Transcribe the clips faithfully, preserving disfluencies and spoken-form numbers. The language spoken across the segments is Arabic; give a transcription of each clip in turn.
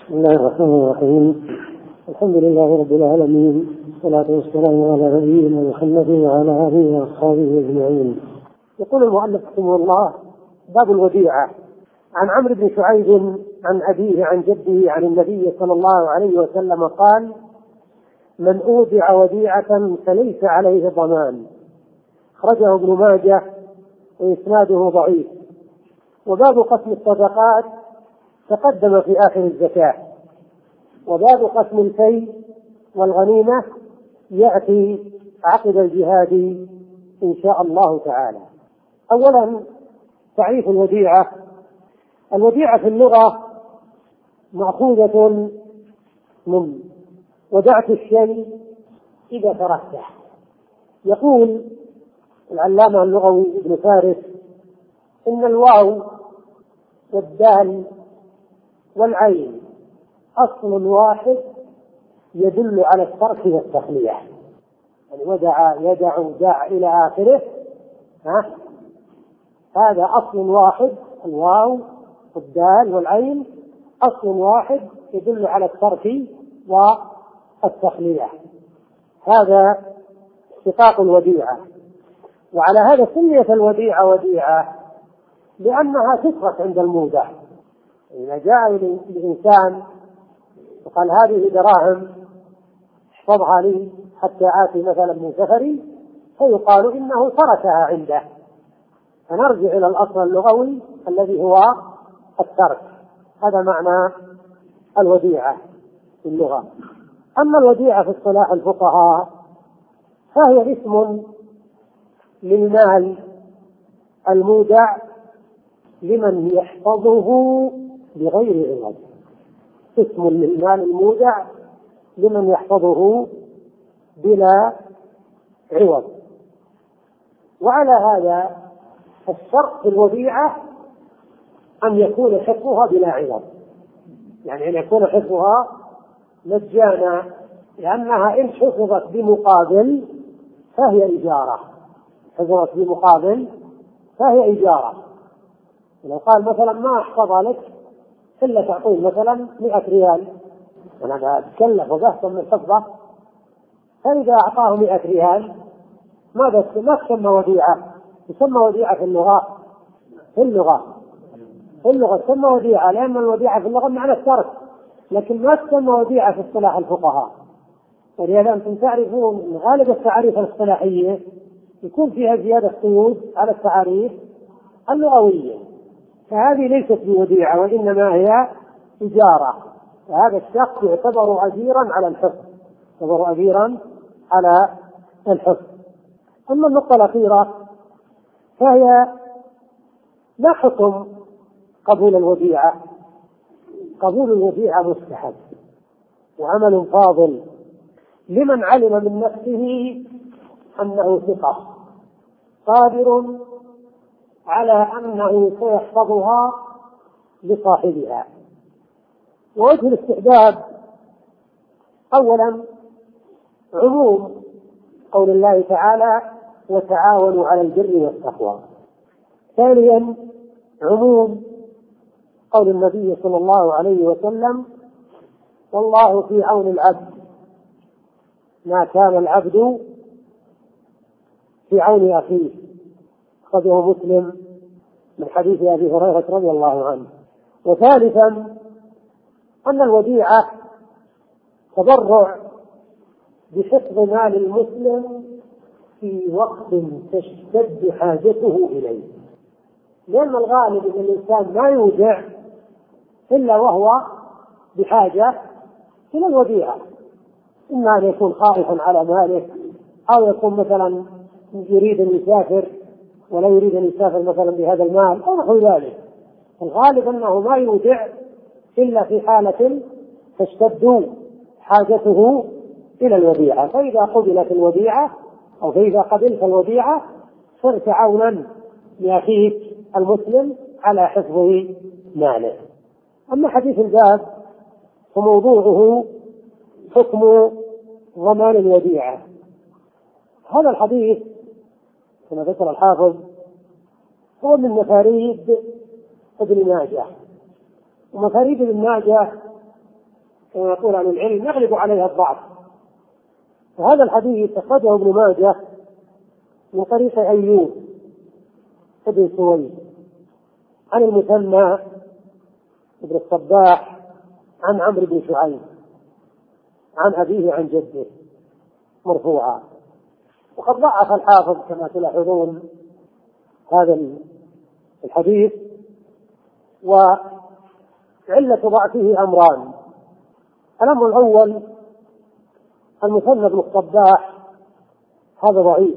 بسم الله الرحمن الرحيم. الحمد لله رب العالمين، والصلاة والسلام على نبينا محمد وعلى آله وأصحابه أجمعين. يقول المؤلف رحمه الله: باب الوديعة. عن عمرو بن شعيب عن أبيه عن جده عن النبي صلى الله عليه وسلم قال: من أودع وديعة فليس عليه ضمان. أخرجه ابن ماجه وإسناده ضعيف. وباب قسم الصدقات تقدم في آخر الزكاة، وباب قسم الفيء والغنيمة يأتي عقب الجهاد إن شاء الله تعالى. أولا تعريف الوديعة. الوديعة في اللغة مأخوذة من ودعت الشيء إذا تركته. يقول العلامة اللغوي ابن فارس: إن الواو والدال والعين أصل واحد يدل على الترك والتخلية. يعني ودع يدع دع إلى آخره، ها؟ هذا أصل واحد، الواو والدال والعين أصل واحد يدل على الترك والتخلية. هذا اشتقاق الوديعة. وعلى هذا سميت الوديعة وديعة لأنها تترك عند المودع. إذا جاء الإنسان وقال: هذه دراهم احفظها لي حتى آتي مثلا من سفري، فيقال إنه تركها عنده، فنرجع إلى الأصل اللغوي الذي هو الترك. هذا معنى الوديعة في اللغة. أما الوديعة في اصطلاح الفقهاء فهي اسم للمال المودع لمن يحفظه بغير عوض. اسم للمال المودع لمن يحفظه بلا عوض. وعلى هذا الشرط في الوديعة أن يكون حفظها بلا عوض، يعني أن يكون حفظها مجانا، لأنها إن حفظت بمقابل فهي إجارة. حفظت بمقابل فهي إجارة. لو قال مثلا: ما أحفظها لك إلا تعطيه مثلا مئة ريال، أنا أتكلف وبحث من حفظه، فإذا أعطاه مئة ريال ماذا ما تسمى وديعة؟ تسمى وديعة في اللغة في اللغة في اللغة تسمى وديعة، لأن الوديعة في اللغة معنى الترك، لكن ما تسمى وديعة في اصطلاح الفقهاء. ولهذا أنتم تعرفون غالب التعاريف الاصطلاحية يكون فيها زيادة قيود على التعاريف اللغوية، فهذه ليست بوديعة وإنما هي إجارة. فهذا الشخص يعتبر أجيرا على الحفظ، يعتبر أجيرا على الحفظ. أما النقطة الأخيرة فهي لا حكم قبول الوديعة. قبول الوديعة مستحب وعمل فاضل لمن علم من نفسه أنه ثقة قادر على أنه سيحفظها لصاحبها. ووجه الاستحباب: أولا عموم قول الله تعالى: وتعاونوا على البر والتقوى. ثانيا عموم قول النبي صلى الله عليه وسلم: والله في عون العبد ما كان العبد في عون أخيه. أخرجه مسلم من حديث أبي هريرة رضي الله عنه. وثالثا أن الوديعة تبرع بحفظ مال المسلم في وقت تشتد حاجته إليه، لأن الغالب أن الإنسان ما يودع إلا وهو بحاجة إلى الوديعة، إما أن يكون خائفا على ماله، أو يكون مثلا يريد أن يسافر ولا يريد أن يسافر مثلا بهذا المال أو نحو ذلك. الغالب أنه ما يودع إلا في حالة تشتد حاجته إلى الوديعة. فإذا قبلت الوديعة أو فإذا قبلت الوديعة صرت عونا لأخيك المسلم على حفظ ماله. أما حديث الباب فموضوعه حكم ضمان الوديعة. هذا الحديث كما ذكر الحافظ هو من مفاريد ابن ماجه، ومفاريد ابن ماجه ويقول عن العلم يغلب عليها الضعف. وهذا الحديث أخرجه ابن ماجه من طريق أيوب ابن سويد عن المثنى ابن الصباح عن عمرو بن شعيب عن أبيه عن جده مرفوعا. وقد ضعف الحافظ كما تلاحظون هذا الحديث، وعلة ضعفه أمران. الأمر الأول المثنى بن الصباح هذا ضعيف،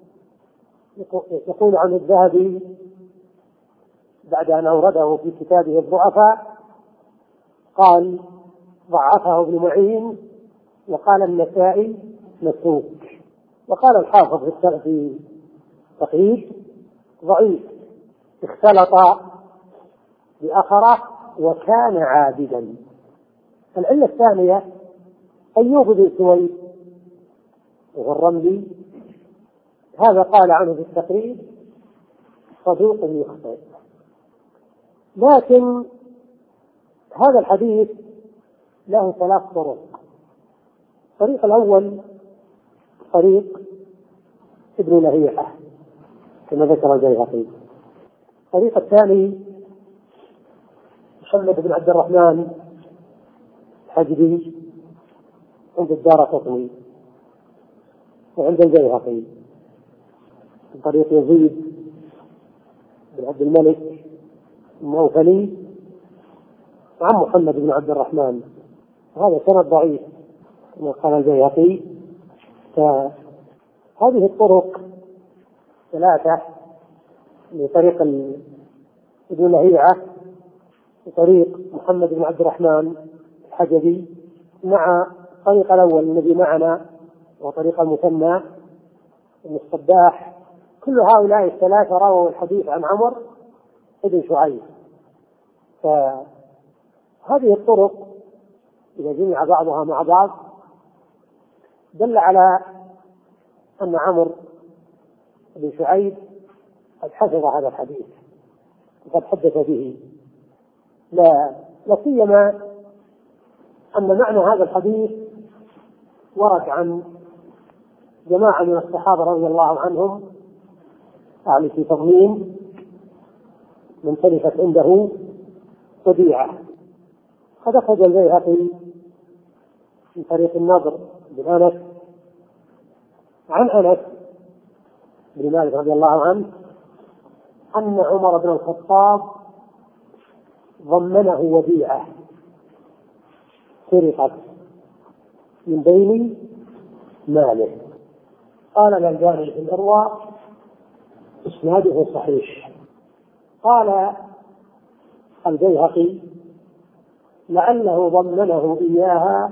يقول عن الذهبي بعد أن أورده في كتابه الضعفاء قال ضعفه ابن معين، وقال النسائي مسروق، وقال الحافظ في تقريب ضعيف اختلط بآخره وكان عابدا. العلة الثانية أيوب بن سويد وهو الرملي، هذا قال عنه في التقريب صدوق يخطئ. لكن هذا الحديث له ثلاث طرق. الطريق الأول طريق ابن لهيعة كما ذكر البيهقي. الطريق الثاني محمد بن عبد الرحمن الحجبي عند الدارقطني وعند البيهقي. من طريق يزيد بن عبد الملك النوفلي عن محمد بن عبد الرحمن، وهذا سند ضعيف كما قال البيهقي. فهذه الطرق ثلاثة لطريق ابن لهيعة وطريق محمد بن عبد الرحمن الحجبي مع الطريق الأول الذي معنا وطريق المثنى بن الصباح، كل هؤلاء الثلاثة رووا الحديث عن عمرو بن شعيب. فهذه الطرق إذا جمع بعضها مع بعض دل على أن عمرو بن شعيب قد حفظ هذا الحديث وقد حدث به، لا سيما أن معنى هذا الحديث ورد عن جماعة من الصحابة رضي الله عنهم أهل في تضمين من تلفت عنده وديعة. قد أخرج البيهقي من طريق النضر بن أنس عن أنس بن مالك رضي الله عنه أن عمر بن الخطاب ضمنه وديعة سرقت من بين ماله. قال الألباني في الإرواء إسناده صحيح. قال البيهقي لعله ضمنه إياها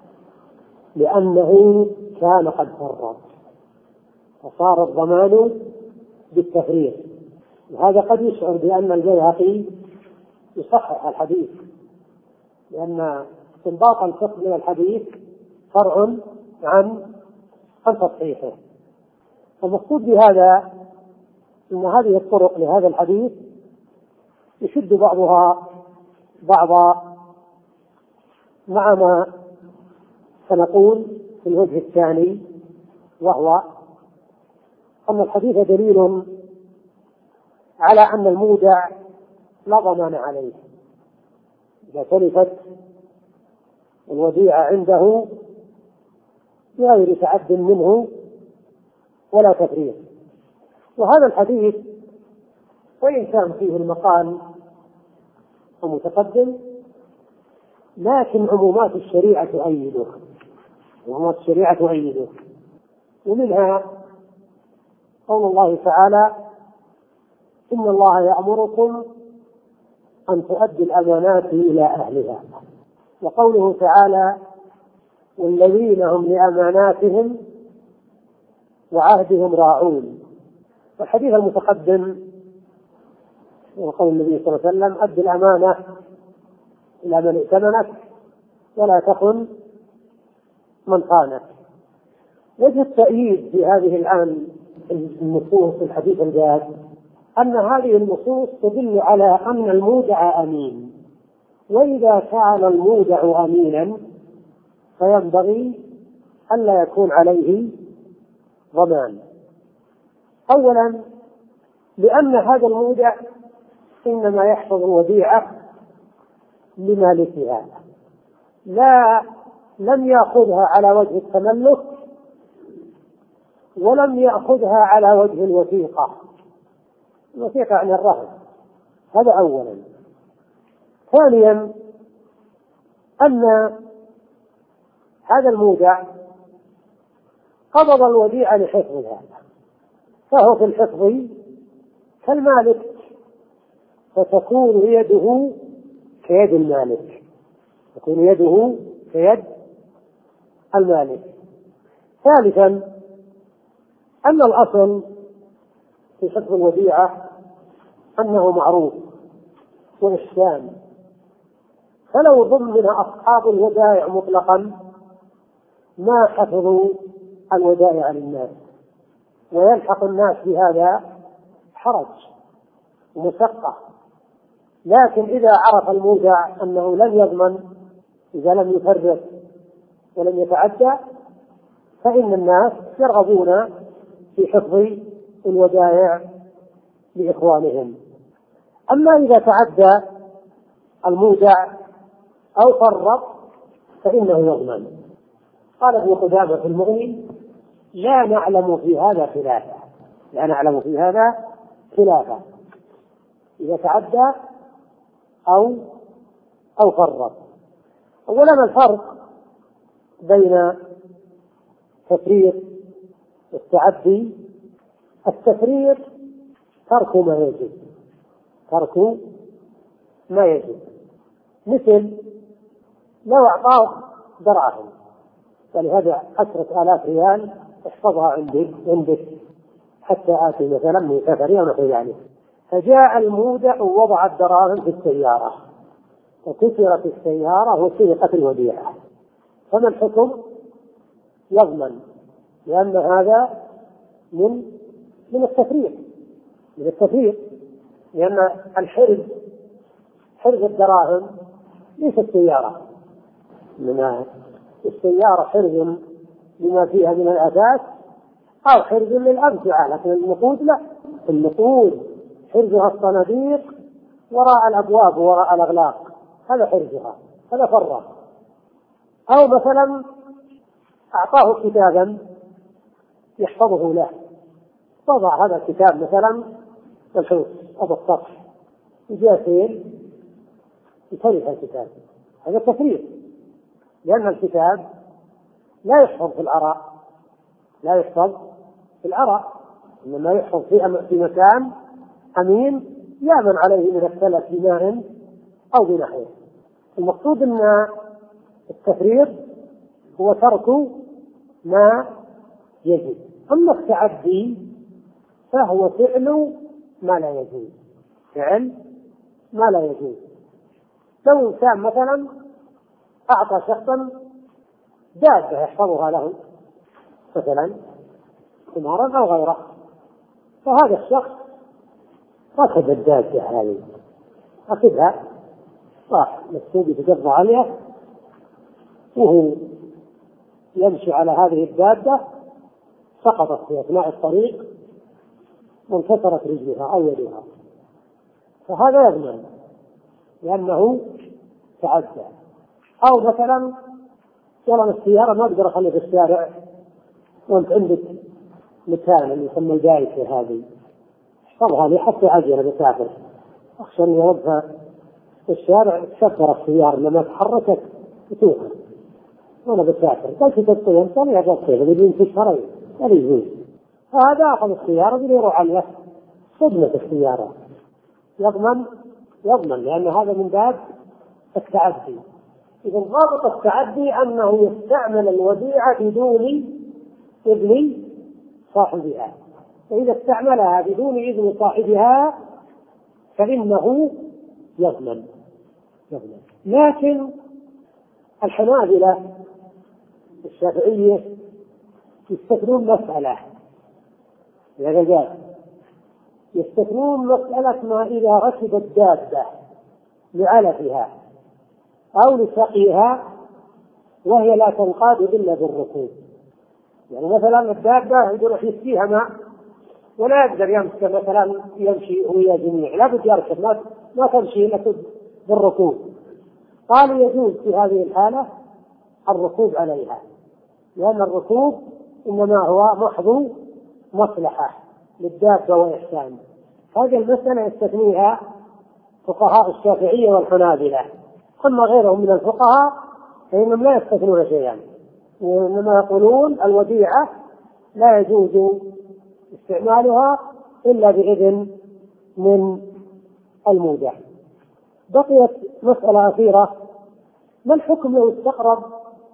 لأنه كان قد فرط فصار الضمان بالتفريط، وهذا قد يشعر بأن البيهقي يصحح الحديث، لأن استنباط الفقه من الحديث فرع عن عن تصحيحه. المقصود بهذا أن هذه الطرق لهذا الحديث يشد بعضها بعضا مع ما سنقول في الوجه الثاني، وهو أن الحديث دليل على أن المودع لا ضمان عليه إذا تلفت الوديعة عنده بغير تعد منه ولا تفريط. وهذا الحديث وإن كان فيه المقال المتقدم لكن عمومات الشريعة تؤيده عمومات الشريعة تؤيده ومنها قول الله تعالى إن الله يأمركم أن تؤدوا الأمانات إلى أهلها، وقوله تعالى والذين هم لأماناتهم وعهدهم راعون. والحديث المتقدم وقول النبي صلى الله عليه وسلم أد الأمانة إلى من ائتمنك ولا تخن من خانك. وجه التأييد في هذه الآن النصوص في الحديث الجاد أن هذه النصوص تدل على أن المودع أمين، وإذا كان المودع أمينا فينبغي ألا يكون عليه ضمان. أولا لأن هذا المودع إنما يحفظ الوديعة لمالكها، لا لم يأخذها على وجه التملك ولم يأخذها على وجه الوثيقة. الوثيقة يعني الرهن. هذا أولا. ثانيا أن هذا المودع قبض الوديعة لحفظها، فهو في الحفظ كالمالك، فتكون يده كيد المالك، تكون يده كيد المالك. ثالثا أن الأصل في حفظ الوديعة أنه معروف وإحسان، فلو ضمن أصحاب الودائع مطلقا ما حفظوا الودائع للناس، ويلحق الناس بهذا حرج ومشقة. لكن إذا عرف المودع أنه لن يضمن إذا لم يفرط ولم يتعدى، فإن الناس يرغبون في حفظ الودائع لإخوانهم. أما إذا تعدى المودع أو فرط فإنه يضمن. قال ابن قدامة في المغني: لا نعلم في هذا خلافا، لا نعلم في هذا خلافا إذا تعدى أو أو فرط. أولا الفرق بين تفريط والتعدي: التفريط ترك ما يجب، ترك ما يجب، مثل لو أعطاه دراهم ولهذا عشرة آلاف ريال احفظها عندك عندك حتى آتي مثلا من سفري أو نحو ذلك، فجاء المودع ووضع الدراهم في السيارة وكسرت السيارة وسرقت الوديعة، فما الحكم؟ يضمن، لأن هذا من من التفريط من التفريط لأن الحرز حرز الدراهم ليس السيارة، من السيارة حرز لما فيها من الأثاث أو حرز للأمتعة، لكن النقود لا، النقود حرزها الصناديق وراء الأبواب وراء الأغلاق، هذا حرزها، هذا فرط. أو مثلا أعطاه كتابا يحفظه له، وضع هذا الكتاب مثلا الحوت أو السطح، وجاء سيل يترك الكتاب، هذا تفريط، لأن الكتاب لا يحفظ في العراء، لا يحفظ في العراء، إنما يحفظ في في مكان أمين يأمن عليه من التلف بماء أو بنحوه. المقصود أن التفريط هو ترك ما يجب، أما التعدي فهو فعل ما لا يجوز، فعل ما لا يجوز. لو إنسان مثلا أعطى شخصا دابة يحفظها له مثلا حمارا أو غيره، فهذا الشخص ركب الدابة هذه، أخذها راح مسؤول يتقضى عليها وهو يمشي على هذه الدابة، سقطت في أثناء الطريق وانكسرت رجلها أو يدها، فهذا يضمن لأنه تعدى. أو مثلا والله السيارة ما أقدر أخليها في الشارع وأنت عندك مكان اللي يسمى الجايزة هذه، احفظها لي حتى أجي بسافر، أخشى أن يوقفها في الشارع تكسر السيارة لما تحركت وتوقف وأنا بسافر، قلت تبطيها أنت لا يبطيها بدون تشهرين ولا يجوز، فهذا أخذ السيارة بيروح عليها صدمة السيارة، يضمن يضمن لأن هذا من باب التعدي. إذا ضابط التعدي أنه يستعمل الوديعة بدون إذن صاحبها، فإذا استعملها بدون إذن صاحبها فإنه يضمن يضمن. لكن الحنابلة الشافعية يستثنون مسألة الرجال، يستثنون مسألة ما إذا ركب الدابة لعلفها أو لسقيها وهي لا تنقاد إلا بالركوب. يعني مثلا الدابة يروح يسقيها ماء ولا يقدر يمسك مثلا يمشي ويا جميع، لا بد يركب، ما ما تمشي إلا بالركوب. قالوا يجوز في هذه الحالة الركوب عليها، لأن الركوب إنما هو محض مصلحة للدابة وإحسان. هذه المسألة يستثنيها فقهاء الشافعية والحنابلة، أما غيرهم من الفقهاء فإنهم لا يستثنون شيئا، وإنما يقولون الوديعة لا يجوز استعمالها إلا بإذن من المودع. بقيت مسألة أخيرة: ما الحكم لو استقرض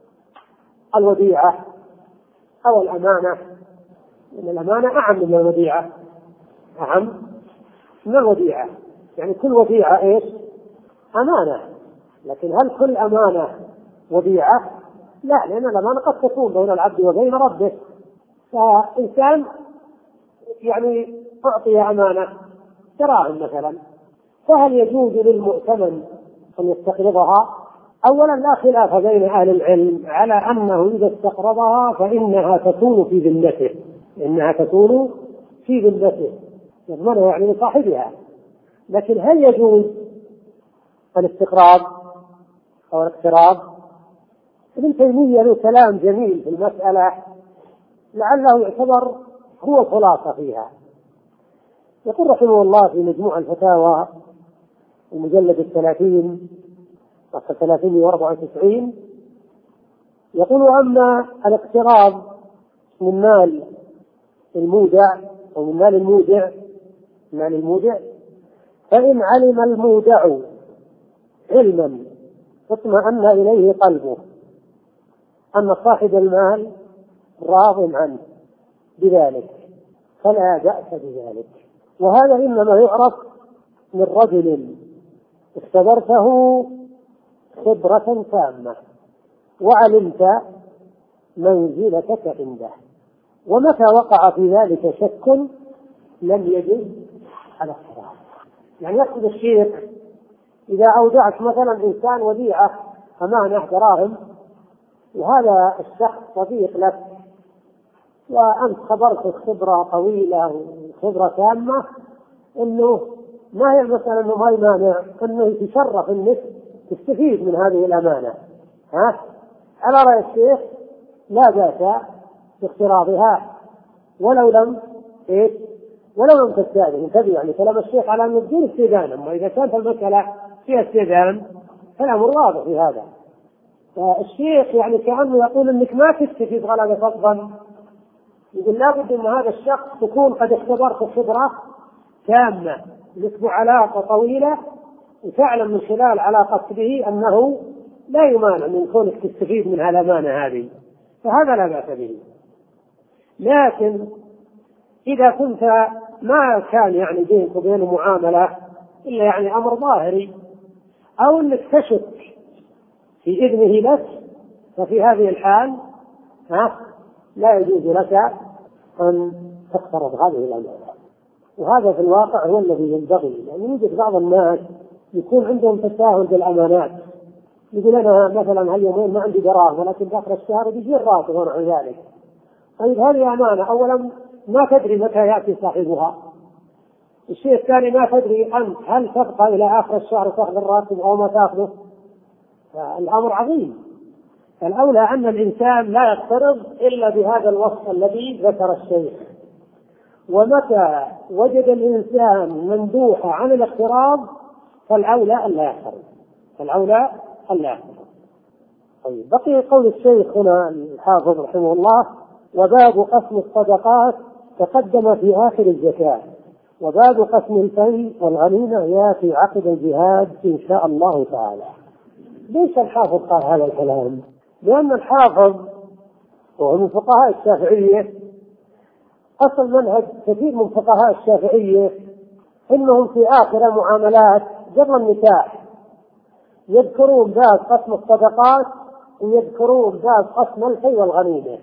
الوديعة أو الأمانة؟ إن الأمانة أعم من الوديعة، أعم من الوديعة، يعني كل وديعة إيش؟ أمانة. لكن هل كل أمانة وديعة؟ لا، لأن الأمانة قد تكون بين العبد وبين ربه. فإنسان يعني أعطي أمانة دراهم مثلا، فهل يجوز للمؤتمن أن يستقرضها؟ أولا لا خلاف بين أهل العلم على أنه إذا استقرضها فإنها تكون في ذمته، إنها تكون في ذمته يضمنها يعني لصاحبها. لكن هل يجوز الاستقراض أو الاقتراض؟ ابن تيمية له كلام جميل في المسألة لعله يعتبر هو الخلاصة فيها. يقول رحمه الله في مجموع الفتاوى المجلد الثلاثين صفحة ثلاثين وأربعة وتسعين، يقول: أما الاقتراض من مال المودع أو من مال المودع مال المودع فإن علم المودع علما اطمأن إليه قلبه أن صاحب المال راض عنه بذلك فلا بأس بذلك. وهذا إنما يعرف من رجل اختبرته خبرة تامة وعلمت منزلتك عنده، ومتى وقع في ذلك شك لم يجز على الصراحة. يعني يقصد الشيخ: إذا أودعت مثلا إنسان وديعة أمانة دراهم، وهذا الشخص صديق لك وأنت خبرت خبرة طويلة وخبرة تامة، إنه ما هي المسألة إنه ما يمانع إنه يتشرف إنك تستفيد من هذه الأمانة، ها؟ على رأي الشيخ لا بأس باقتراضها ولو لم إيه ولو لم تستأذن. انتبه، يعني كلام الشيخ على أن بدون استئذان، أما إذا كانت المسألة فيها استئذان فالأمر واضح في هذا. فالشيخ يعني كأنه يقول إنك ما تستفيد غلبة الظن، يقول لابد أن هذا الشخص تكون قد اختبرت خبرة تامة لك علاقة طويلة وتعلم من خلال علاقتك به أنه لا يمانع من كونك تستفيد من الأمانة هذه، فهذا لا بأس به. لكن إذا كنت ما كان يعني بينك وبينه معاملة إلا يعني أمر ظاهري، أو أنك تشك في إذنه لك، ففي هذه الحال ها لا يجوز لك أن تقترض هذه الأمانة. وهذا في الواقع هو الذي ينبغي، لأن يعني يوجد بعض الناس يكون عندهم تساهل بالأمانات، يقول أنا مثلا هاليومين ما عندي دراهم ولكن داخل الشهر بيجي الراتب ونحو ذلك. طيب هذه أمانة، أولا ما تدري متى يأتي صاحبها، الشيء الثاني ما تدري أنت هل تبقى إلى آخر الشهر تأخذ الراتب أو ما تأخذه، فالأمر عظيم. الأولى أن الإنسان لا يقترض إلا بهذا الوصف الذي ذكر الشيخ. ومتى وجد الإنسان مندوحة عن الاقتراض فالأولى أن لا يقترض، فالأولى أن لا يقترض. طيب بقي قول الشيخ هنا الحافظ رحمه الله: وباب قسم الصدقات تقدم في آخر الزكاة، وباب قسم الفيء والغنيمة يأتي عقب الجهاد إن شاء الله تعالى. ليش الحافظ قال هذا الكلام؟ لأن الحافظ وهو من فقهاء الشافعية، أصل منهج كثير من فقهاء الشافعية إنهم في آخر معاملات قبل النكاح يذكرون باب قسم الصدقات ويذكرون باب قسم الفيء والغنيمة.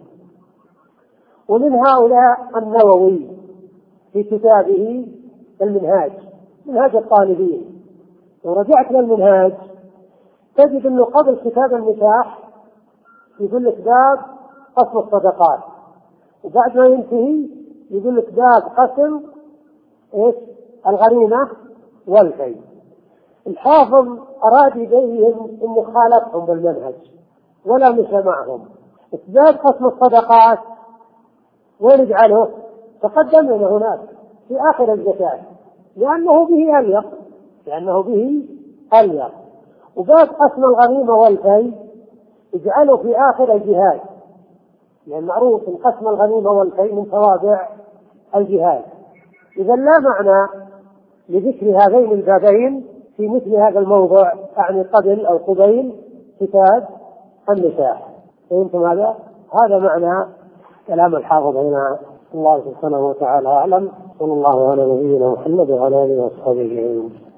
ومن هؤلاء النووي في كتابه المنهاج، منهاج الطالبين، ورجعت للمنهاج تجد أنه قبل كتاب النكاح يقول لك باب قسم الصدقات، وبعد ما ينتهي يقول لك باب قسم إيش الغنيمة والفي. الحافظ أراد يبين أنه خالفهم بالمنهج ولا مشى معهم. باب قسم الصدقات وين يجعله؟ تقدم لنا هناك في آخر الزكاة لأنه به أليق، لأنه به أليق. وباب قسم الغنيمة والفي يجعله في آخر الجهاد، لأن معروف أن قسم الغنيمة والفي من توابع الجهاد. إذا لا معنى لذكر هذين البابين في مثل هذا الموضع، يعني قبل أو قبيل كتاب النكاح. فهمتم هذا؟ هذا معنى كلام الحافظ هنا. الله سبحانه وتعالى أعلم. صلى الله على نبينا محمد وعلى آله وصحبه أجمعين.